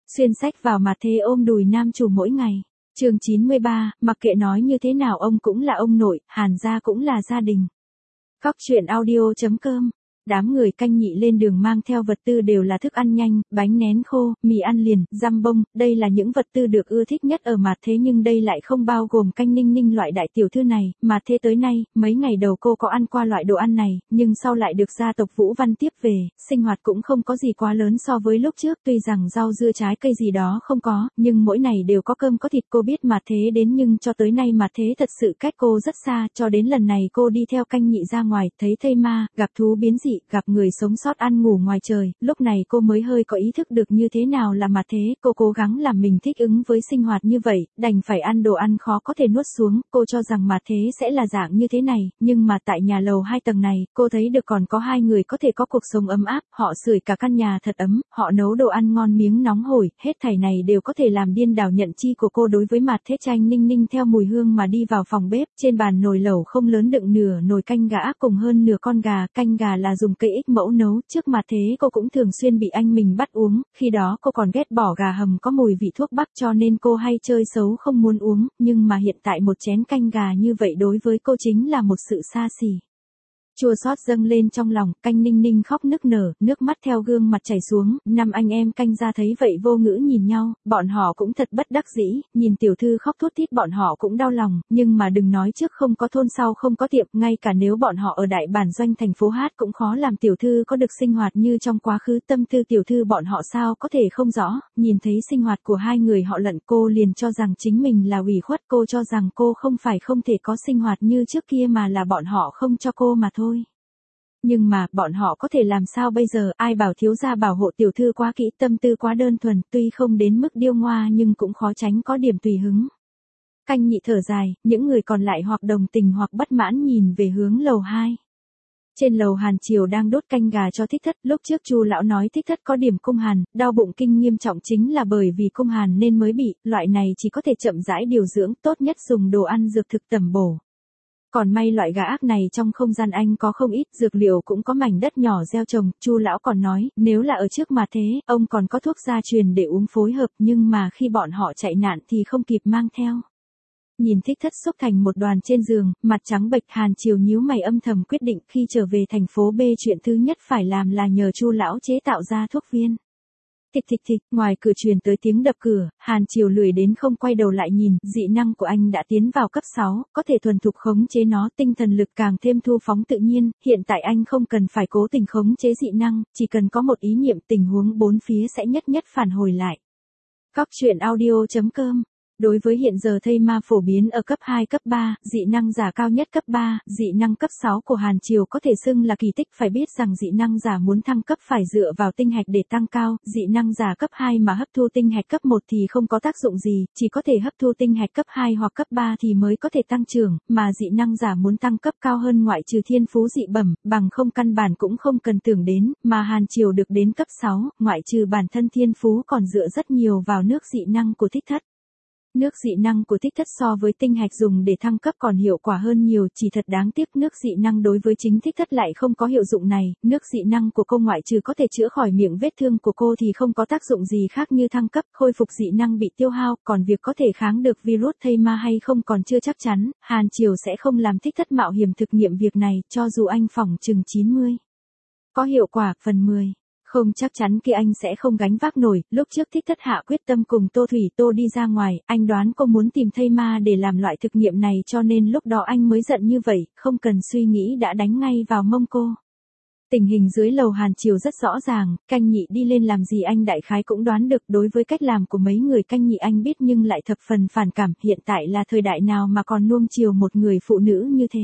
Xuyên sách vào mặt thế ôm đùi nam chủ mỗi ngày. Chương 93, mặc kệ nói như thế nào ông cũng là ông nội, Hàn gia cũng là gia đình. Cóc truyện audio.com. Đám người canh nhị lên đường mang theo vật tư đều là thức ăn nhanh, bánh nén khô, mì ăn liền, dăm bông, đây là những vật tư được ưa thích nhất ở mặt thế, nhưng đây lại không bao gồm canh ninh ninh loại đại tiểu thư này. Mà thế tới nay, mấy ngày đầu cô có ăn qua loại đồ ăn này, nhưng sau lại được gia tộc Vũ Văn tiếp về, sinh hoạt cũng không có gì quá lớn so với lúc trước. Tuy rằng rau dưa trái cây gì đó không có, nhưng mỗi ngày đều có cơm có thịt. Cô biết mặt thế đến nhưng cho tới nay mặt thế thật sự cách cô rất xa, cho đến lần này cô đi theo canh nhị ra ngoài, thấy thây ma, gặp thú biến dị, gặp người sống sót ăn ngủ ngoài trời, lúc này cô mới hơi có ý thức được như thế nào là mặt thế. Cô cố gắng làm mình thích ứng với sinh hoạt như vậy, đành phải ăn đồ ăn khó có thể nuốt xuống. Cô cho rằng mặt thế sẽ là dạng như thế này, nhưng mà tại nhà lầu 2 tầng này, cô thấy được còn có 2 người có thể có cuộc sống ấm áp, họ sưởi cả căn nhà thật ấm, họ nấu đồ ăn ngon miếng nóng hổi, hết thảy này đều có thể làm điên đảo nhận chi của cô. Đối với mặt thế, Tranh Ninh Ninh theo mùi hương mà đi vào phòng bếp, trên bàn nồi lẩu không lớn đựng nửa nồi canh gà cùng hơn nửa con gà, canh gà là dùng cây ích mẫu nấu. Trước mặt thế cô cũng thường xuyên bị anh mình bắt uống, khi đó cô còn ghét bỏ gà hầm có mùi vị thuốc bắc cho nên cô hay chơi xấu không muốn uống, nhưng mà hiện tại một chén canh gà như vậy đối với cô chính là một sự xa xỉ. Chua xót dâng lên trong lòng, canh ninh ninh khóc nức nở, nước mắt theo gương mặt chảy xuống. 5 anh em canh ra thấy vậy vô ngữ nhìn nhau, bọn họ cũng thật bất đắc dĩ, nhìn tiểu thư khóc thút thít bọn họ cũng đau lòng, nhưng mà đừng nói trước không có thôn sau không có tiệm, ngay cả nếu bọn họ ở đại bản doanh thành phố Hát cũng khó làm tiểu thư có được sinh hoạt như trong quá khứ. Tâm tư tiểu thư bọn họ sao có thể không rõ, nhìn thấy sinh hoạt của 2 người họ lận cô liền cho rằng chính mình là ủy khuất. Cô cho rằng cô không phải không thể có sinh hoạt như trước kia mà là bọn họ không cho cô mà thôi. Nhưng mà, bọn họ có thể làm sao bây giờ, ai bảo thiếu gia bảo hộ tiểu thư quá kỹ, tâm tư quá đơn thuần, tuy không đến mức điêu ngoa nhưng cũng khó tránh có điểm tùy hứng. Canh nhị thở dài, những người còn lại hoặc đồng tình hoặc bất mãn nhìn về hướng lầu 2. Trên lầu Hàn Triều đang đốt canh gà cho Thích Thất, lúc trước Chu lão nói Thích Thất có điểm cung hàn, đau bụng kinh nghiêm trọng chính là bởi vì cung hàn nên mới bị, loại này chỉ có thể chậm rãi điều dưỡng, tốt nhất dùng đồ ăn dược thực tẩm bổ. Còn may loại gà ác này trong không gian anh có không ít, dược liệu cũng có mảnh đất nhỏ gieo trồng. Chu lão còn nói, nếu là ở trước mà thế, ông còn có thuốc gia truyền để uống phối hợp, nhưng mà khi bọn họ chạy nạn thì không kịp mang theo. Nhìn Thích Thất xúc thành một đoàn trên giường, mặt trắng bệch, Hàn Triều nhíu mày âm thầm quyết định khi trở về thành phố B chuyện thứ nhất phải làm là nhờ Chu lão chế tạo ra thuốc viên. Thịch thịch thịch, ngoài cửa truyền tới tiếng đập cửa, Hàn Triều lười đến không quay đầu lại nhìn, dị năng của anh đã tiến vào cấp 6, có thể thuần thục khống chế nó, tinh thần lực càng thêm thu phóng tự nhiên, hiện tại anh không cần phải cố tình khống chế dị năng, chỉ cần có một ý niệm tình huống bốn phía sẽ nhất nhất phản hồi lại. Cóc truyện audio.com. Đối với hiện giờ thây ma phổ biến ở cấp 2 cấp 3, dị năng giả cao nhất cấp 3, dị năng cấp 6 của Hàn Triều có thể xưng là kỳ tích. Phải biết rằng dị năng giả muốn thăng cấp phải dựa vào tinh hạch để tăng cao, dị năng giả cấp 2 mà hấp thu tinh hạch cấp 1 thì không có tác dụng gì, chỉ có thể hấp thu tinh hạch cấp 2 hoặc cấp 3 thì mới có thể tăng trưởng, mà dị năng giả muốn tăng cấp cao hơn ngoại trừ thiên phú dị bẩm, bằng không căn bản cũng không cần tưởng đến, mà Hàn Triều được đến cấp 6, ngoại trừ bản thân thiên phú còn dựa rất nhiều vào nước dị năng của Thích Thất. Nước dị năng của Thích Thất so với tinh hạch dùng để thăng cấp còn hiệu quả hơn nhiều, chỉ thật đáng tiếc nước dị năng đối với chính Thích Thất lại không có hiệu dụng này. Nước dị năng của cô ngoại trừ có thể chữa khỏi miệng vết thương của cô thì không có tác dụng gì khác như thăng cấp, khôi phục dị năng bị tiêu hao, còn việc có thể kháng được virus thây ma hay không còn chưa chắc chắn. Hàn Triều sẽ không làm Thích Thất mạo hiểm thực nghiệm việc này, cho dù anh phỏng chừng 90. Có hiệu quả, phần 10. Không chắc chắn kia anh sẽ không gánh vác nổi. Lúc trước Thích Thất hạ quyết tâm cùng Tô Thủy Tô đi ra ngoài, anh đoán cô muốn tìm thây ma để làm loại thực nghiệm này cho nên lúc đó anh mới giận như vậy, không cần suy nghĩ đã đánh ngay vào mông cô. Tình hình dưới lầu Hàn Triều rất rõ ràng, canh nhị đi lên làm gì anh đại khái cũng đoán được. Đối với cách làm của mấy người canh nhị anh biết nhưng lại thập phần phản cảm, hiện tại là thời đại nào mà còn nuông chiều một người phụ nữ như thế.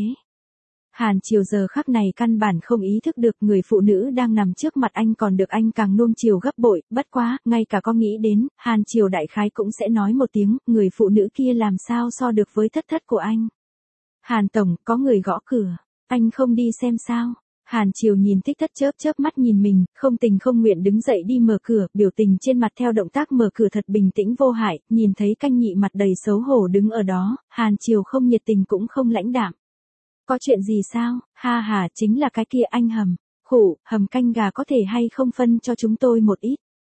Hàn Triều giờ khắc này căn bản không ý thức được người phụ nữ đang nằm trước mặt anh còn được anh càng nuông chiều gấp bội, bất quá, ngay cả có nghĩ đến, Hàn Triều đại khái cũng sẽ nói một tiếng, người phụ nữ kia làm sao so được với Thất Thất của anh. Hàn Tổng, có người gõ cửa, anh không đi xem sao? Hàn Triều nhìn Thích Thất chớp chớp mắt nhìn mình, không tình không nguyện đứng dậy đi mở cửa, biểu tình trên mặt theo động tác mở cửa thật bình tĩnh vô hại, nhìn thấy canh nhị mặt đầy xấu hổ đứng ở đó, Hàn Triều không nhiệt tình cũng không lãnh đạm. Có chuyện gì sao? Ha ha, chính là cái kia anh hầm. Khụ, hầm canh gà có thể hay không phân cho chúng tôi một ít.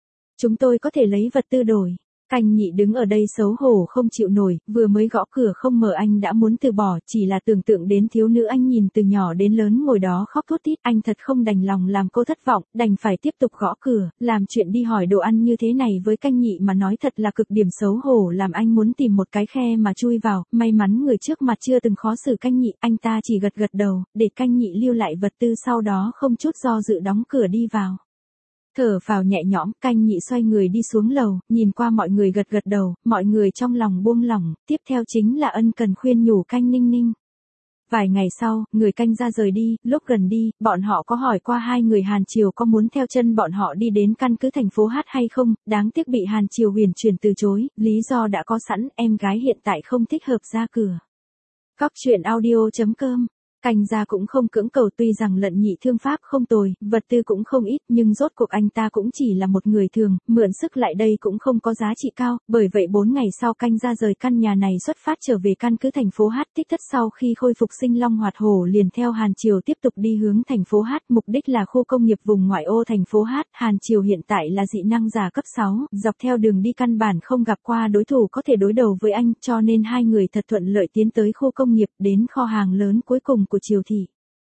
Chúng tôi có thể lấy vật tư đổi. Canh nhị đứng ở đây xấu hổ không chịu nổi, vừa mới gõ cửa không mở anh đã muốn từ bỏ, chỉ là tưởng tượng đến thiếu nữ anh nhìn từ nhỏ đến lớn ngồi đó khóc thút thít, anh thật không đành lòng làm cô thất vọng, đành phải tiếp tục gõ cửa, làm chuyện đi hỏi đồ ăn như thế này với canh nhị mà nói thật là cực điểm xấu hổ, làm anh muốn tìm một cái khe mà chui vào, may mắn người trước mặt chưa từng khó xử canh nhị, anh ta chỉ gật gật đầu, để canh nhị lưu lại vật tư, sau đó không chút do dự đóng cửa đi vào. Thở phào nhẹ nhõm, canh nhị xoay người đi xuống lầu, nhìn qua mọi người gật gật đầu, mọi người trong lòng buông lỏng, tiếp theo chính là ân cần khuyên nhủ canh ninh ninh. Vài ngày sau, người canh ra rời đi, lúc gần đi, bọn họ có hỏi qua hai người Hàn Triều có muốn theo chân bọn họ đi đến căn cứ thành phố Hát hay không, đáng tiếc bị Hàn Triều huyền chuyển từ chối, lý do đã có sẵn, em gái hiện tại không thích hợp ra cửa. Cóc truyện audio.com. Canh gia cũng không cưỡng cầu, tuy rằng Lận Nhị thương pháp không tồi, vật tư cũng không ít, nhưng rốt cuộc anh ta cũng chỉ là một người thường, mượn sức lại đây cũng không có giá trị cao, bởi vậy 4 ngày sau canh gia rời căn nhà này xuất phát trở về căn cứ thành phố Hát. Tích Thất sau khi khôi phục sinh long hoạt hổ liền theo Hàn Triều tiếp tục đi hướng thành phố Hát, mục đích là khu công nghiệp vùng ngoại ô thành phố Hát. Hàn Triều hiện tại là dị năng giả cấp 6, dọc theo đường đi căn bản không gặp qua đối thủ có thể đối đầu với anh, cho nên hai người thật thuận lợi tiến tới khu công nghiệp, đến kho hàng lớn cuối cùng của Triều thị.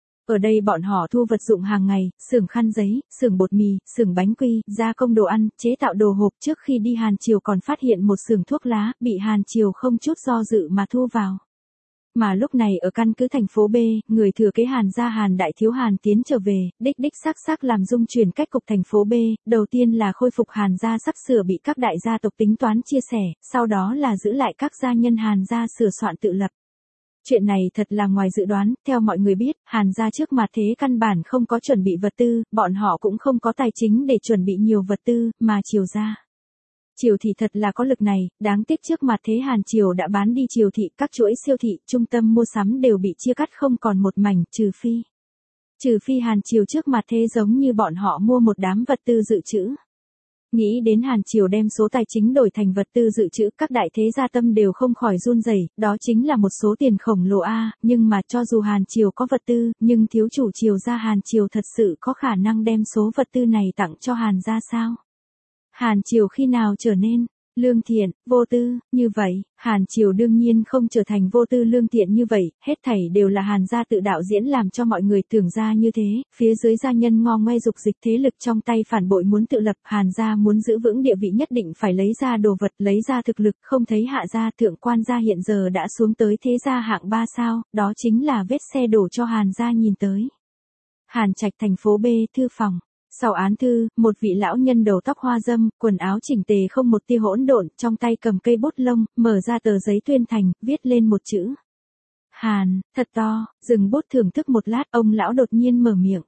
Ở đây bọn họ thu vật dụng hàng ngày, xưởng khăn giấy, xưởng bột mì, xưởng bánh quy, gia công đồ ăn, chế tạo đồ hộp. Trước khi đi Hàn Triều còn phát hiện một xưởng thuốc lá, bị Hàn Triều không chút do dự mà thu vào. Mà lúc này ở căn cứ thành phố B, người thừa kế Hàn gia Hàn đại thiếu Hàn Tiến trở về, đích xác làm dung chuyển cách cục thành phố B, đầu tiên là khôi phục Hàn gia sắp sửa bị các đại gia tộc tính toán chia sẻ, sau đó là giữ lại các gia nhân Hàn gia sửa soạn tự lập. Chuyện này thật là ngoài dự đoán, theo mọi người biết, Hàn gia trước mặt thế căn bản không có chuẩn bị vật tư, bọn họ cũng không có tài chính để chuẩn bị nhiều vật tư, mà Triều gia. Triều thị thật là có lực này, đáng tiếc trước mặt thế Hàn Triều đã bán đi Triều thị, các chuỗi siêu thị, trung tâm mua sắm đều bị chia cắt không còn một mảnh, trừ phi Hàn Triều trước mặt thế giống như bọn họ mua một đám vật tư dự trữ. Nghĩ đến Hàn Triều đem số tài chính đổi thành vật tư dự trữ, các đại thế gia tâm đều không khỏi run rẩy, đó chính là một số tiền khổng lồ a, nhưng mà cho dù Hàn Triều có vật tư, nhưng thiếu chủ Triều gia Hàn Triều thật sự có khả năng đem số vật tư này tặng cho Hàn gia sao? Hàn Triều khi nào trở nên lương thiện, vô tư, như vậy, Hàn Triều đương nhiên không trở thành vô tư lương thiện như vậy, hết thảy đều là Hàn gia tự đạo diễn làm cho mọi người tưởng ra như thế, phía dưới gia nhân ngo ngoe dục dịch thế lực trong tay phản bội muốn tự lập, Hàn gia muốn giữ vững địa vị nhất định phải lấy ra đồ vật, lấy ra thực lực, không thấy hạ gia thượng quan gia hiện giờ đã xuống tới thế gia hạng 3 sao, đó chính là vết xe đổ cho Hàn gia nhìn tới. Hàn Trạch thành phố B, thư phòng. Sau án thư, một vị lão nhân đầu tóc hoa râm, quần áo chỉnh tề không một tia hỗn độn, trong tay cầm cây bút lông, mở ra tờ giấy tuyên thành, viết lên một chữ. Hàn, thật to, dừng bút thưởng thức một lát, ông lão đột nhiên mở miệng.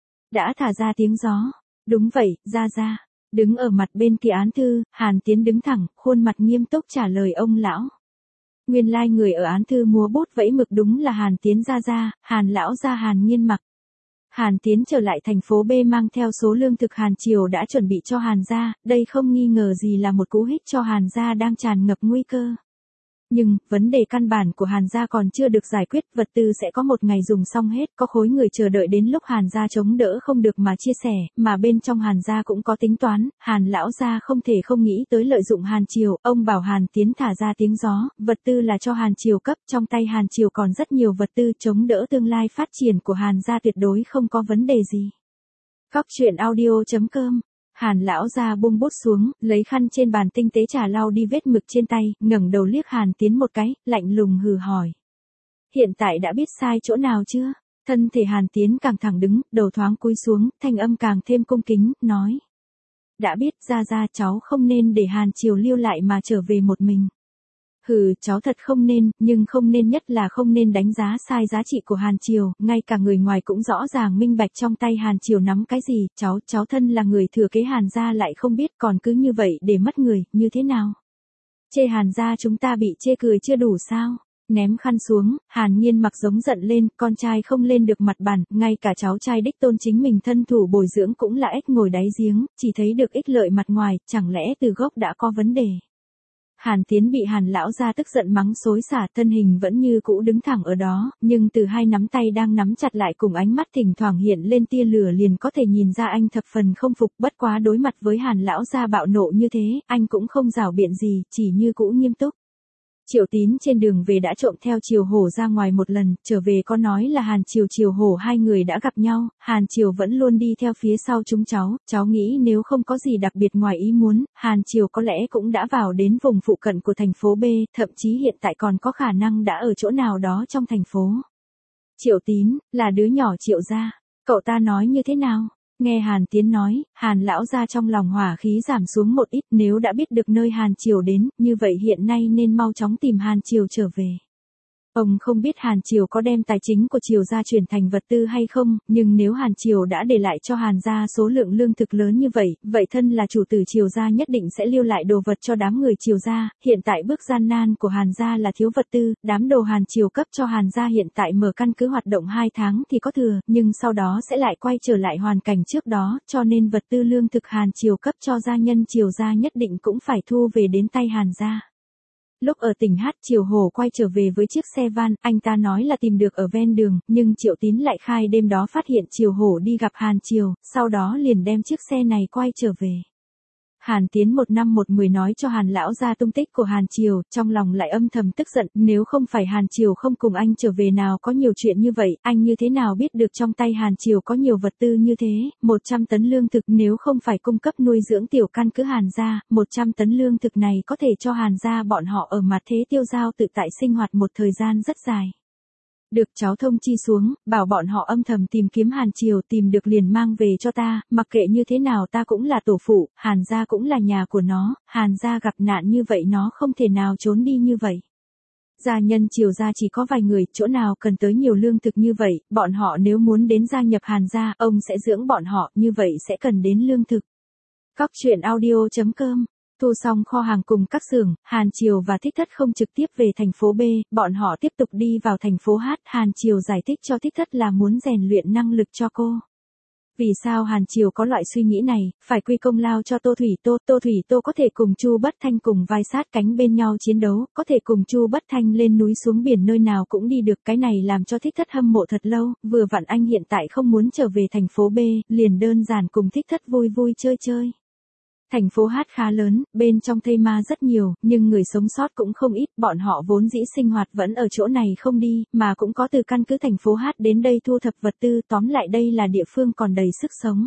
Đã thả ra tiếng gió. Đúng vậy, ra. Đứng ở mặt bên kia án thư, Hàn Tiến đứng thẳng, khuôn mặt nghiêm túc trả lời ông lão. Nguyên lai người ở án thư múa bút vẫy mực đúng là Hàn Tiến ra, Hàn lão gia Hàn Nghiên Mặc. Hàn Tiến trở lại thành phố B mang theo số lương thực Hàn Triều đã chuẩn bị cho Hàn gia, đây không nghi ngờ gì là một cú hích cho Hàn gia đang tràn ngập nguy cơ. Nhưng, vấn đề căn bản của Hàn gia còn chưa được giải quyết, vật tư sẽ có một ngày dùng xong hết, có khối người chờ đợi đến lúc Hàn gia chống đỡ không được mà chia sẻ, mà bên trong Hàn gia cũng có tính toán, Hàn lão gia không thể không nghĩ tới lợi dụng Hàn Triều, ông bảo Hàn Tiến thả ra tiếng gió, vật tư là cho Hàn Triều cấp, trong tay Hàn Triều còn rất nhiều vật tư chống đỡ tương lai phát triển của Hàn gia tuyệt đối không có vấn đề gì. Cóc truyện audio.com. Hàn lão gia buông bút xuống, lấy khăn trên bàn tinh tế trà lau đi vết mực trên tay, ngẩng đầu liếc Hàn Tiến một cái, lạnh lùng hừ hỏi. Hiện tại đã biết sai chỗ nào chưa? Thân thể Hàn Tiến càng thẳng đứng, đầu thoáng cúi xuống, thanh âm càng thêm cung kính, nói. Đã biết, ra cháu không nên để Hàn Triều lưu lại mà trở về một mình. Hừ, cháu thật không nên, nhưng không nên nhất là không nên đánh giá sai giá trị của Hàn Triều, ngay cả người ngoài cũng rõ ràng minh bạch trong tay Hàn Triều nắm cái gì, cháu thân là người thừa kế Hàn gia lại không biết, còn cứ như vậy để mất người, như thế nào? Chê Hàn gia chúng ta bị chê cười chưa đủ sao? Ném khăn xuống, Hàn Nhiên mặc giống giận lên, con trai không lên được mặt bàn, ngay cả cháu trai đích tôn chính mình thân thủ bồi dưỡng cũng là ếch ngồi đáy giếng, chỉ thấy được ích lợi mặt ngoài, chẳng lẽ từ gốc đã có vấn đề. Hàn Tiến bị Hàn lão gia tức giận mắng xối xả, thân hình vẫn như cũ đứng thẳng ở đó, nhưng từ hai nắm tay đang nắm chặt lại cùng ánh mắt thỉnh thoảng hiện lên tia lửa liền có thể nhìn ra anh thập phần không phục, bất quá đối mặt với Hàn lão gia bạo nộ như thế, anh cũng không giảo biện gì, chỉ như cũ nghiêm túc. Triệu Tín trên đường về đã trộm theo Triều Hổ ra ngoài một lần, trở về có nói là Hàn Triều Triều Hổ hai người đã gặp nhau, Hàn Triều vẫn luôn đi theo phía sau chúng cháu nghĩ nếu không có gì đặc biệt ngoài ý muốn, Hàn Triều có lẽ cũng đã vào đến vùng phụ cận của thành phố B, thậm chí hiện tại còn có khả năng đã ở chỗ nào đó trong thành phố. Triệu Tín, là đứa nhỏ Triệu gia, cậu ta nói như thế nào? Nghe Hàn Tiến nói, Hàn lão gia trong lòng hỏa khí giảm xuống một ít, nếu đã biết được nơi Hàn Triều đến, như vậy hiện nay nên mau chóng tìm Hàn Triều trở về. Ông không biết Hàn Triều có đem tài chính của Triều gia chuyển thành vật tư hay không, nhưng nếu Hàn Triều đã để lại cho Hàn gia số lượng lương thực lớn như vậy, vậy thân là chủ tử Triều gia nhất định sẽ lưu lại đồ vật cho đám người Triều gia. Hiện tại bước gian nan của Hàn gia là thiếu vật tư, đám đồ Hàn Triều cấp cho Hàn gia hiện tại mở căn cứ hoạt động 2 tháng thì có thừa, nhưng sau đó sẽ lại quay trở lại hoàn cảnh trước đó, cho nên vật tư lương thực Hàn Triều cấp cho gia nhân Triều gia nhất định cũng phải thu về đến tay Hàn gia. Lúc ở tỉnh Hát, Triều Hổ quay trở về với chiếc xe van, anh ta nói là tìm được ở ven đường, nhưng Triệu Tín lại khai đêm đó phát hiện Triều Hổ đi gặp Hàn Triều, sau đó liền đem chiếc xe này quay trở về. Hàn Tiến 1 năm 1 10 nói cho Hàn lão gia tung tích của Hàn Triều, trong lòng lại âm thầm tức giận, nếu không phải Hàn Triều không cùng anh trở về nào có nhiều chuyện như vậy, anh như thế nào biết được trong tay Hàn Triều có nhiều vật tư như thế, 100 tấn lương thực nếu không phải cung cấp nuôi dưỡng tiểu căn cứ Hàn gia, 100 tấn lương thực này có thể cho Hàn gia bọn họ ở mặt thế tiêu dao tự tại sinh hoạt một thời gian rất dài. Được cháu thông chi xuống, bảo bọn họ âm thầm tìm kiếm Hàn Triều, tìm được liền mang về cho ta, mặc kệ như thế nào ta cũng là tổ phụ, Hàn gia cũng là nhà của nó, Hàn gia gặp nạn như vậy nó không thể nào trốn đi như vậy. Gia nhân Triều gia chỉ có vài người, chỗ nào cần tới nhiều lương thực như vậy, bọn họ nếu muốn đến gia nhập Hàn gia, ông sẽ dưỡng bọn họ, như vậy sẽ cần đến lương thực. Cóc truyện audio.com Thu xong kho hàng cùng các xưởng, Hàn Triều và Thích Thất không trực tiếp về thành phố B, bọn họ tiếp tục đi vào thành phố H. Hàn Triều giải thích cho Thích Thất là muốn rèn luyện năng lực cho cô. Vì sao Hàn Triều có loại suy nghĩ này, phải quy công lao cho Tô Thủy Tô có thể cùng Chu Bất Thanh cùng vai sát cánh bên nhau chiến đấu, có thể cùng Chu Bất Thanh lên núi xuống biển nơi nào cũng đi được, cái này làm cho Thích Thất hâm mộ thật lâu, vừa vặn anh hiện tại không muốn trở về thành phố B, liền đơn giản cùng Thích Thất vui vui chơi. Thành phố Hát khá lớn, bên trong thây ma rất nhiều, nhưng người sống sót cũng không ít, bọn họ vốn dĩ sinh hoạt vẫn ở chỗ này không đi, mà cũng có từ căn cứ thành phố Hát đến đây thu thập vật tư, tóm lại đây là địa phương còn đầy sức sống.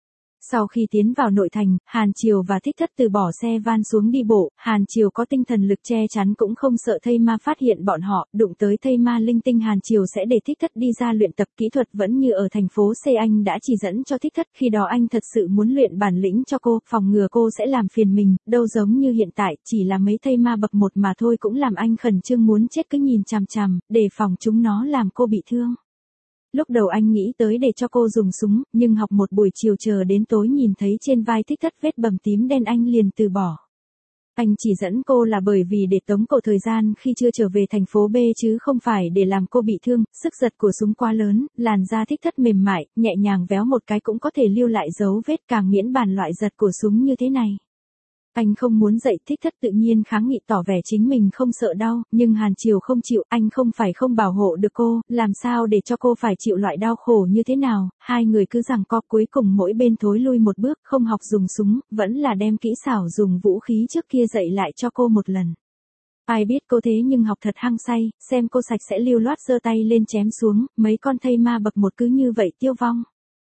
Sau khi tiến vào nội thành, Hàn Triều và Thích Thất từ bỏ xe van xuống đi bộ, Hàn Triều có tinh thần lực che chắn cũng không sợ thây ma phát hiện bọn họ, đụng tới thây ma linh tinh Hàn Triều sẽ để Thích Thất đi ra luyện tập kỹ thuật vẫn như ở thành phố C anh đã chỉ dẫn cho Thích Thất, khi đó anh thật sự muốn luyện bản lĩnh cho cô, phòng ngừa cô sẽ làm phiền mình, đâu giống như hiện tại, chỉ là mấy thây ma bậc 1 mà thôi cũng làm anh khẩn trương muốn chết cứ nhìn chằm chằm, đề phòng chúng nó làm cô bị thương. Lúc đầu anh nghĩ tới để cho cô dùng súng, nhưng học một buổi chiều chờ đến tối nhìn thấy trên vai Thích Thất vết bầm tím đen anh liền từ bỏ. Anh chỉ dẫn cô là bởi vì để tống cổ thời gian khi chưa trở về thành phố B chứ không phải để làm cô bị thương, sức giật của súng quá lớn, làn da Thích Thất mềm mại, nhẹ nhàng véo một cái cũng có thể lưu lại dấu vết, càng miễn bàn loại giật của súng như thế này. Anh không muốn dậy, Thích Thất tự nhiên kháng nghị tỏ vẻ chính mình không sợ đau, nhưng Hàn Triều không chịu, anh không phải không bảo hộ được cô, làm sao để cho cô phải chịu loại đau khổ như thế nào, hai người cứ giằng co cuối cùng mỗi bên thối lui một bước, không học dùng súng, vẫn là đem kỹ xảo dùng vũ khí trước kia dạy lại cho cô một lần. Ai biết cô thế nhưng học thật hăng say, xem cô sạch sẽ lưu loát giơ tay lên chém xuống, mấy con thây ma bậc 1 cứ như vậy tiêu vong.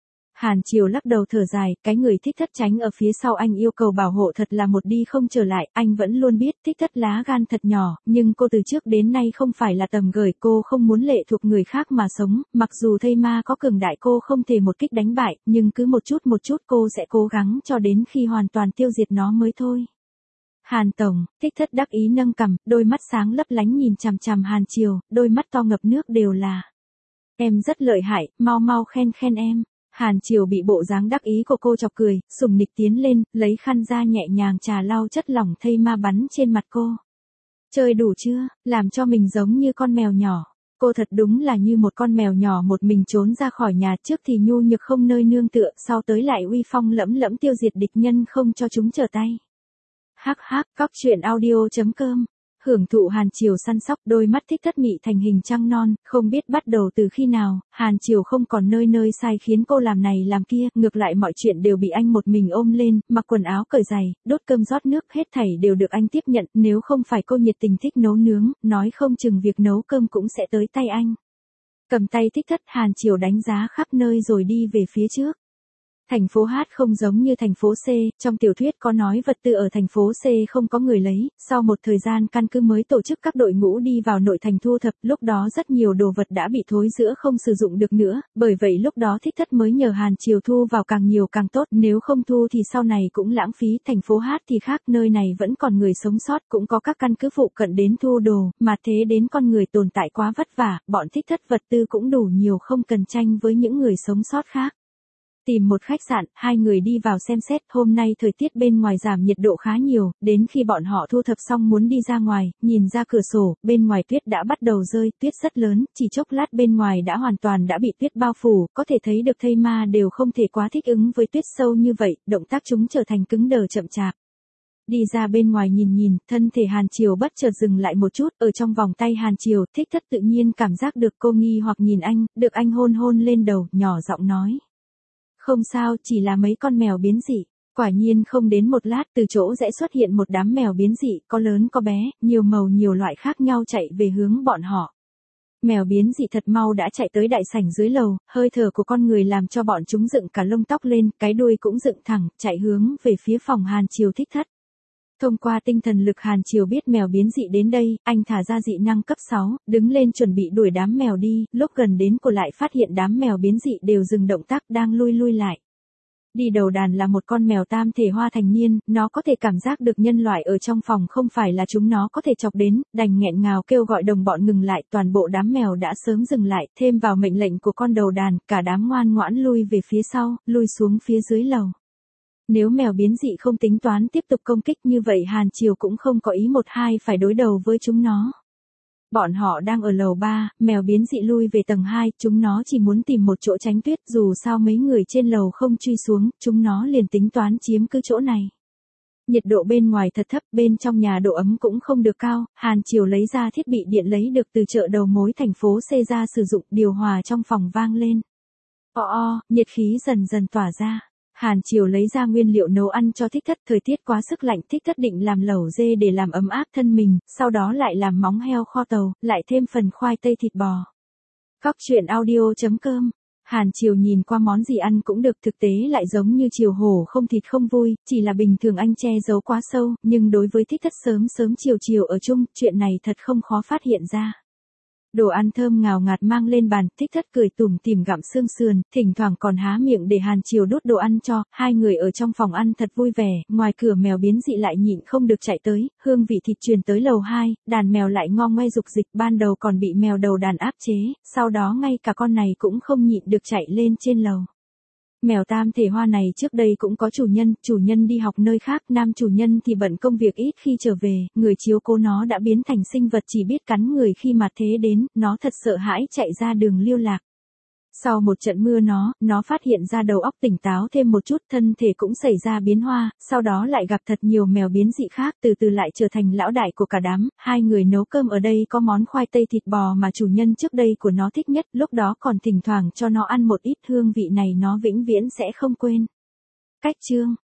Hàn Triều lắc đầu thở dài, cái người Thích Thất tránh ở phía sau anh yêu cầu bảo hộ thật là một đi không trở lại, anh vẫn luôn biết Thích Thất lá gan thật nhỏ, nhưng cô từ trước đến nay không phải là tầm gởi, cô không muốn lệ thuộc người khác mà sống, mặc dù thây ma có cường đại cô không thể một kích đánh bại, nhưng cứ một chút cô sẽ cố gắng cho đến khi hoàn toàn tiêu diệt nó mới thôi. Hàn Tổng, Thích Thất đắc ý nâng cằm, đôi mắt sáng lấp lánh nhìn chằm chằm Hàn Triều, đôi mắt to ngập nước đều là. Em rất lợi hại, mau khen em. Hàn Triều bị bộ dáng đắc ý của cô chọc cười, sủng nịch tiến lên, lấy khăn ra nhẹ nhàng trà lau chất lỏng thây ma bắn trên mặt cô. Chơi đủ chưa, làm cho mình giống như con mèo nhỏ. Cô thật đúng là như một con mèo nhỏ một mình trốn ra khỏi nhà, trước thì nhu nhược không nơi nương tựa, sau tới lại uy phong lẫm lẫm tiêu diệt địch nhân không cho chúng trở tay. Hắc hắc, cóc truyện audio.com. Hưởng thụ Hàn Triều săn sóc, đôi mắt thích thất mị thành hình trăng non, không biết bắt đầu từ khi nào, Hàn Triều không còn nơi nơi sai khiến cô làm này làm kia, ngược lại mọi chuyện đều bị anh một mình ôm lên, mặc quần áo cởi giày, đốt cơm rót nước, hết thảy đều được anh tiếp nhận, nếu không phải cô nhiệt tình thích nấu nướng, nói không chừng việc nấu cơm cũng sẽ tới tay anh. Cầm tay thích thất, Hàn Triều đánh giá khắp nơi rồi đi về phía trước. Thành phố H không giống như thành phố C, trong tiểu thuyết có nói vật tư ở thành phố C không có người lấy, sau một thời gian căn cứ mới tổ chức các đội ngũ đi vào nội thành thu thập, lúc đó rất nhiều đồ vật đã bị thối rữa không sử dụng được nữa, bởi vậy lúc đó thích thất mới nhờ Hàn Triều thu vào càng nhiều càng tốt, nếu không thu thì sau này cũng lãng phí. Thành phố H thì khác, nơi này vẫn còn người sống sót, cũng có các căn cứ phụ cận đến thu đồ, mà thế đến con người tồn tại quá vất vả, bọn thích thất vật tư cũng đủ nhiều không cần tranh với những người sống sót khác. Tìm một khách sạn, hai người đi vào xem xét, hôm nay thời tiết bên ngoài giảm nhiệt độ khá nhiều, đến khi bọn họ thu thập xong muốn đi ra ngoài, nhìn ra cửa sổ, bên ngoài tuyết đã bắt đầu rơi, tuyết rất lớn, chỉ chốc lát bên ngoài đã hoàn toàn đã bị tuyết bao phủ, có thể thấy được thây ma đều không thể quá thích ứng với tuyết sâu như vậy, động tác chúng trở thành cứng đờ chậm chạp. Đi ra bên ngoài nhìn, thân thể Hàn Triều bất chợt dừng lại một chút, ở trong vòng tay Hàn Triều, thích thất tự nhiên cảm giác được cô nghi hoặc nhìn anh, được anh hôn lên đầu, nhỏ giọng nói. Không sao, chỉ là mấy con mèo biến dị. Quả nhiên không đến một lát từ chỗ rẽ xuất hiện một đám mèo biến dị, có lớn có bé, nhiều màu nhiều loại khác nhau chạy về hướng bọn họ. Mèo biến dị thật mau đã chạy tới đại sảnh dưới lầu, hơi thở của con người làm cho bọn chúng dựng cả lông tóc lên, cái đuôi cũng dựng thẳng, chạy hướng về phía phòng Hàn Triều thích thất. Thông qua tinh thần lực Hàn Triều biết mèo biến dị đến đây, anh thả ra dị năng cấp 6, đứng lên chuẩn bị đuổi đám mèo đi, lúc gần đến cô lại phát hiện đám mèo biến dị đều dừng động tác đang lui lại. Đi đầu đàn là một con mèo tam thể hoa thành niên, nó có thể cảm giác được nhân loại ở trong phòng không phải là chúng nó có thể chọc đến, đành nghẹn ngào kêu gọi đồng bọn ngừng lại, toàn bộ đám mèo đã sớm dừng lại, thêm vào mệnh lệnh của con đầu đàn, cả đám ngoan ngoãn lui về phía sau, lui xuống phía dưới lầu. Nếu mèo biến dị không tính toán tiếp tục công kích như vậy Hàn Triều cũng không có ý một hai phải đối đầu với chúng nó. Bọn họ đang ở lầu 3, mèo biến dị lui về tầng 2, chúng nó chỉ muốn tìm một chỗ tránh tuyết, dù sao mấy người trên lầu không truy xuống, chúng nó liền tính toán chiếm cứ chỗ này. Nhiệt độ bên ngoài thật thấp, bên trong nhà độ ấm cũng không được cao, Hàn Triều lấy ra thiết bị điện lấy được từ chợ đầu mối thành phố C ra sử dụng, điều hòa trong phòng vang lên. Nhiệt khí dần dần tỏa ra. Hàn Triều lấy ra nguyên liệu nấu ăn cho thích thất, thời tiết quá sức lạnh, thích thất định làm lẩu dê để làm ấm áp thân mình, sau đó lại làm móng heo kho tàu, lại thêm phần khoai tây thịt bò. Cóc truyện audio.com. Hàn Triều nhìn qua món gì ăn cũng được, thực tế lại giống như Triều hổ không thịt không vui, chỉ là bình thường anh che giấu quá sâu, nhưng đối với thích thất sớm chiều ở chung, chuyện này thật không khó phát hiện ra. Đồ ăn thơm ngào ngạt mang lên bàn, thích thất cười tủm tỉm gặm xương sườn, thỉnh thoảng còn há miệng để Hàn Triều đút đồ ăn cho, hai người ở trong phòng ăn thật vui vẻ, ngoài cửa mèo biến dị lại nhịn không được chạy tới, hương vị thịt truyền tới lầu 2, đàn mèo lại ngo ngoe dục dịch, ban đầu còn bị mèo đầu đàn áp chế, sau đó ngay cả con này cũng không nhịn được chạy lên trên lầu. Mèo tam thể hoa này trước đây cũng có chủ nhân đi học nơi khác, nam chủ nhân thì bận công việc ít khi trở về, người chiếu cố nó đã biến thành sinh vật chỉ biết cắn người khi mà thế đến, nó thật sợ hãi chạy ra đường lưu lạc. Sau một trận mưa nó phát hiện ra đầu óc tỉnh táo thêm một chút, thân thể cũng xảy ra biến hoa, sau đó lại gặp thật nhiều mèo biến dị khác, từ từ lại trở thành lão đại của cả đám, hai người nấu cơm ở đây có món khoai tây thịt bò mà chủ nhân trước đây của nó thích nhất, lúc đó còn thỉnh thoảng cho nó ăn một ít, hương vị này nó vĩnh viễn sẽ không quên. Cách chương